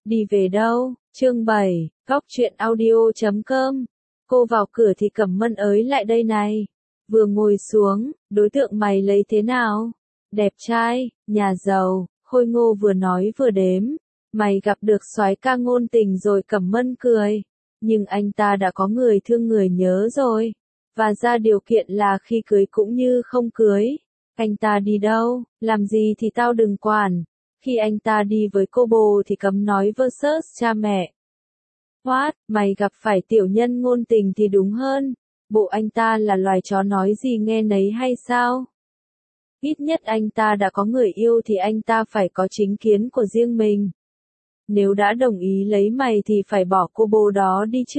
Đi về đâu? Chương 7, Góc truyện audio.com. Cô vào cửa thì Cẩm Mân ới lại đây này. Vừa ngồi xuống, đối tượng mày lấy thế nào? Đẹp trai, nhà giàu, khôi ngô vừa nói vừa đếm. Mày gặp được soái ca ngôn tình rồi. Cẩm Mân cười. Nhưng anh ta đã có người thương người nhớ rồi. Và ra điều kiện là khi cưới cũng như không cưới. Anh ta đi đâu, làm gì thì tao đừng quản. Khi anh ta đi với cô bồ thì cấm nói versus cha mẹ. What, mày gặp phải tiểu nhân ngôn tình thì đúng hơn. Bộ anh ta là loài chó nói gì nghe nấy hay sao? Ít nhất anh ta đã có người yêu thì anh ta phải có chính kiến của riêng mình. Nếu đã đồng ý lấy mày thì phải bỏ cô bồ đó đi chứ.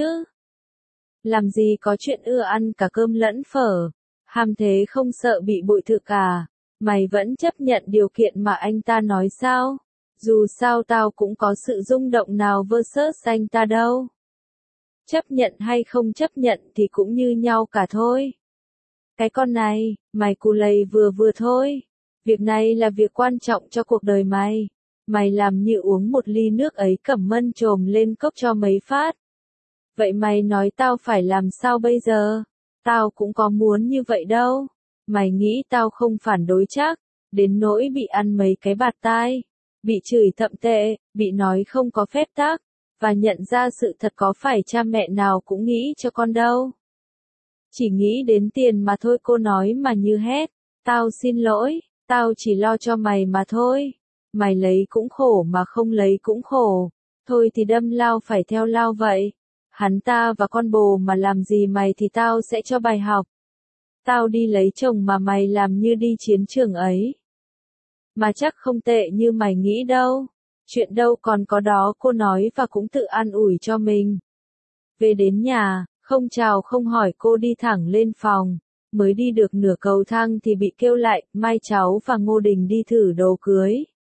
Làm gì có chuyện ưa ăn cả cơm lẫn phở. Ham thế không sợ bị bội thực à? Mày vẫn chấp nhận điều kiện mà anh ta nói sao? Dù sao tao cũng có sự rung động nào versus anh ta đâu. Chấp nhận hay không chấp nhận thì cũng như nhau cả thôi. Cái con này, mày cù lầy vừa vừa thôi. Việc này là việc quan trọng cho cuộc đời mày. Mày làm như uống một ly nước ấy. Cẩm Mân trồm lên cốc cho mấy phát. Vậy mày nói tao phải làm sao bây giờ? Tao cũng có muốn như vậy đâu. Mày nghĩ tao không phản đối chắc, đến nỗi bị ăn mấy cái bạt tai, bị chửi thậm tệ, bị nói không có phép tắc, và nhận ra sự thật có phải cha mẹ nào cũng nghĩ cho con đâu. Chỉ nghĩ đến tiền mà thôi. Cô nói mà như hét, tao xin lỗi, tao chỉ lo cho mày mà thôi. Mày lấy cũng khổ mà không lấy cũng khổ, thôi thì đâm lao phải theo lao vậy. Hắn ta và con bồ mà làm gì mày thì tao sẽ cho bài học. Tao đi lấy chồng mà mày làm như đi chiến trường ấy. Mà chắc không tệ như mày nghĩ đâu. Chuyện đâu còn có đó. Cô nói và cũng tự an ủi cho mình. Về đến nhà, không chào không hỏi cô đi thẳng lên phòng. Mới đi được nửa cầu thang thì bị kêu lại. Mai cháu và Ngô Đình đi thử đồ cưới.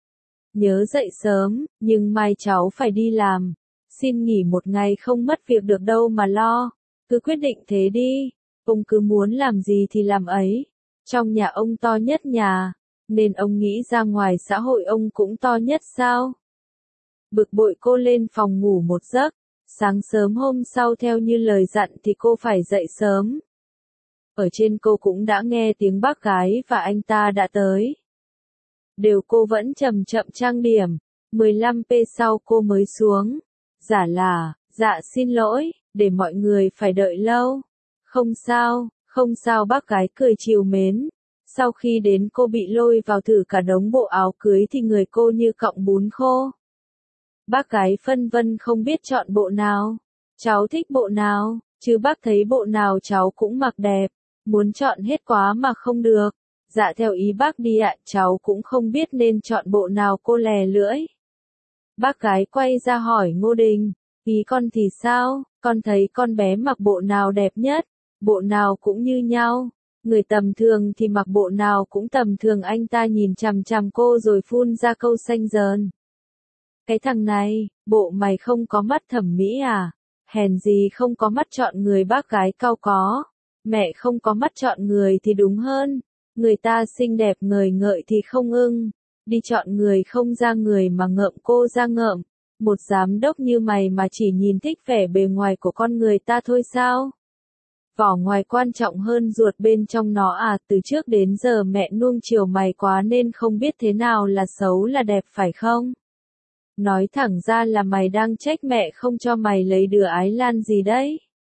Nhớ dậy sớm, nhưng mai cháu phải đi làm. Xin nghỉ một ngày không mất việc được đâu mà lo. Cứ quyết định thế đi. Ông cứ muốn làm gì thì làm ấy. Trong nhà ông to nhất nhà, nên ông nghĩ ra ngoài xã hội ông cũng to nhất sao? Bực bội cô lên phòng ngủ một giấc. Sáng sớm hôm sau theo như lời dặn thì cô phải dậy sớm. Ở trên cô cũng đã nghe tiếng bác gái và anh ta đã tới. Đều cô vẫn chậm chậm trang điểm. 15p sau cô mới xuống. Giả là, dạ xin lỗi, để mọi người phải đợi lâu. Không sao bác gái cười trìu mến. Sau khi đến cô bị lôi vào thử cả đống bộ áo cưới thì người cô như cọng bún khô. Bác gái phân vân không biết chọn bộ nào. Cháu thích bộ nào, chứ bác thấy bộ nào cháu cũng mặc đẹp. Muốn chọn hết quá mà không được. Dạ theo ý bác đi ạ. Cháu cũng không biết nên chọn bộ nào. Cô lè lưỡi. Bác gái quay ra hỏi Ngô Đình. Ý con thì sao? Con thấy con bé mặc bộ nào đẹp nhất? Bộ nào cũng như nhau. Người tầm thường thì mặc bộ nào cũng tầm thường. Anh ta nhìn chằm chằm cô rồi phun ra câu xanh dờn. Cái thằng này, bộ mày không có mắt thẩm mỹ à? Hèn gì không có mắt chọn người. Bác gái cau có. Mẹ không có mắt chọn người thì đúng hơn. Người ta xinh đẹp ngời ngợi thì không ưng. Đi chọn người không ra người mà ngợm cô ra ngợm. Một giám đốc như mày mà chỉ nhìn thích vẻ bề ngoài của con người ta thôi sao? Vỏ ngoài quan trọng hơn ruột bên trong nó à? Từ trước đến giờ mẹ nuông chiều mày quá nên không biết thế nào là xấu là đẹp phải không? Nói thẳng ra là mày đang trách mẹ không cho mày lấy đứa Ái Lan gì đấy.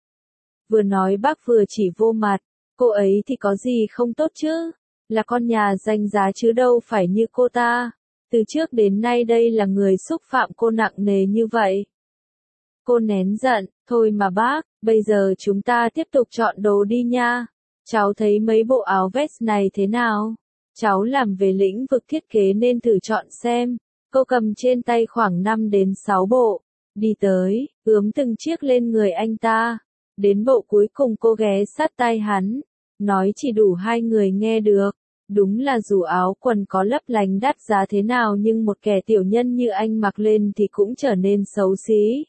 Vừa nói bác vừa chỉ vô mặt. Cô ấy thì có gì không tốt chứ? Là con nhà danh giá chứ đâu phải như cô ta. Từ trước đến nay đây là người xúc phạm cô nặng nề như vậy. Cô nén giận, thôi mà bác, bây giờ chúng ta tiếp tục chọn đồ đi nha. Cháu thấy mấy bộ áo vest này thế nào? Cháu làm về lĩnh vực thiết kế nên thử chọn xem. Cô cầm trên tay khoảng 5 đến 6 bộ. Đi tới, ướm từng chiếc lên người anh ta. Đến bộ cuối cùng cô ghé sát tai hắn. Nói chỉ đủ hai người nghe được. Đúng là dù áo quần có lấp lánh đắt giá thế nào nhưng một kẻ tiểu nhân như anh mặc lên thì cũng trở nên xấu xí.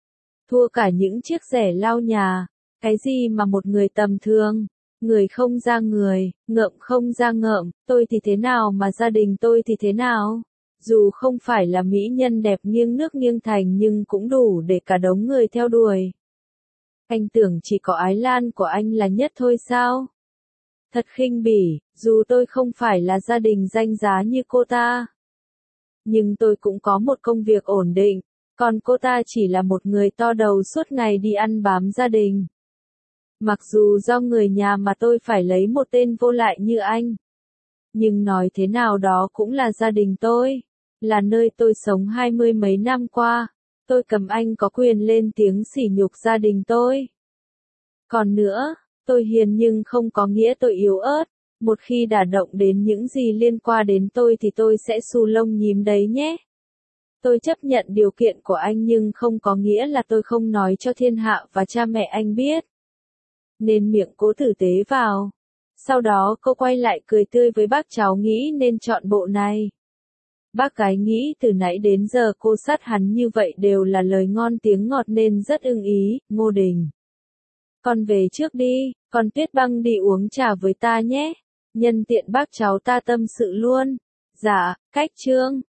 Thua cả những chiếc rẻ lau nhà. Cái gì mà một người tầm thường, người không ra người, ngợm không ra ngợm, tôi thì thế nào mà gia đình tôi thì thế nào? Dù không phải là mỹ nhân đẹp nghiêng nước nghiêng thành nhưng cũng đủ để cả đống người theo đuổi. Anh tưởng chỉ có Ái Lan của anh là nhất thôi sao? Thật khinh bỉ, dù tôi không phải là gia đình danh giá như cô ta. Nhưng tôi cũng có một công việc ổn định, còn cô ta chỉ là một người to đầu suốt ngày đi ăn bám gia đình. Mặc dù do người nhà mà tôi phải lấy một tên vô lại như anh. Nhưng nói thế nào đó cũng là gia đình tôi, là nơi tôi sống 20 mấy năm qua, tôi cầm anh có quyền lên tiếng sỉ nhục gia đình tôi. Còn nữa, tôi hiền nhưng không có nghĩa tôi yếu ớt, một khi đả động đến những gì liên quan đến tôi thì tôi sẽ xù lông nhím đấy nhé. Tôi chấp nhận điều kiện của anh nhưng không có nghĩa là tôi không nói cho thiên hạ và cha mẹ anh biết. Nên miệng cố tử tế vào. Sau đó cô quay lại cười tươi với bác cháu nghĩ nên chọn bộ này. Bác gái nghĩ từ nãy đến giờ cô sát hắn như vậy đều là lời ngon tiếng ngọt nên rất ưng ý, Ngô Đình. Con về trước đi, con Tuyết Băng đi uống trà với ta nhé. Nhân tiện bác cháu ta tâm sự luôn. Dạ, cách chương.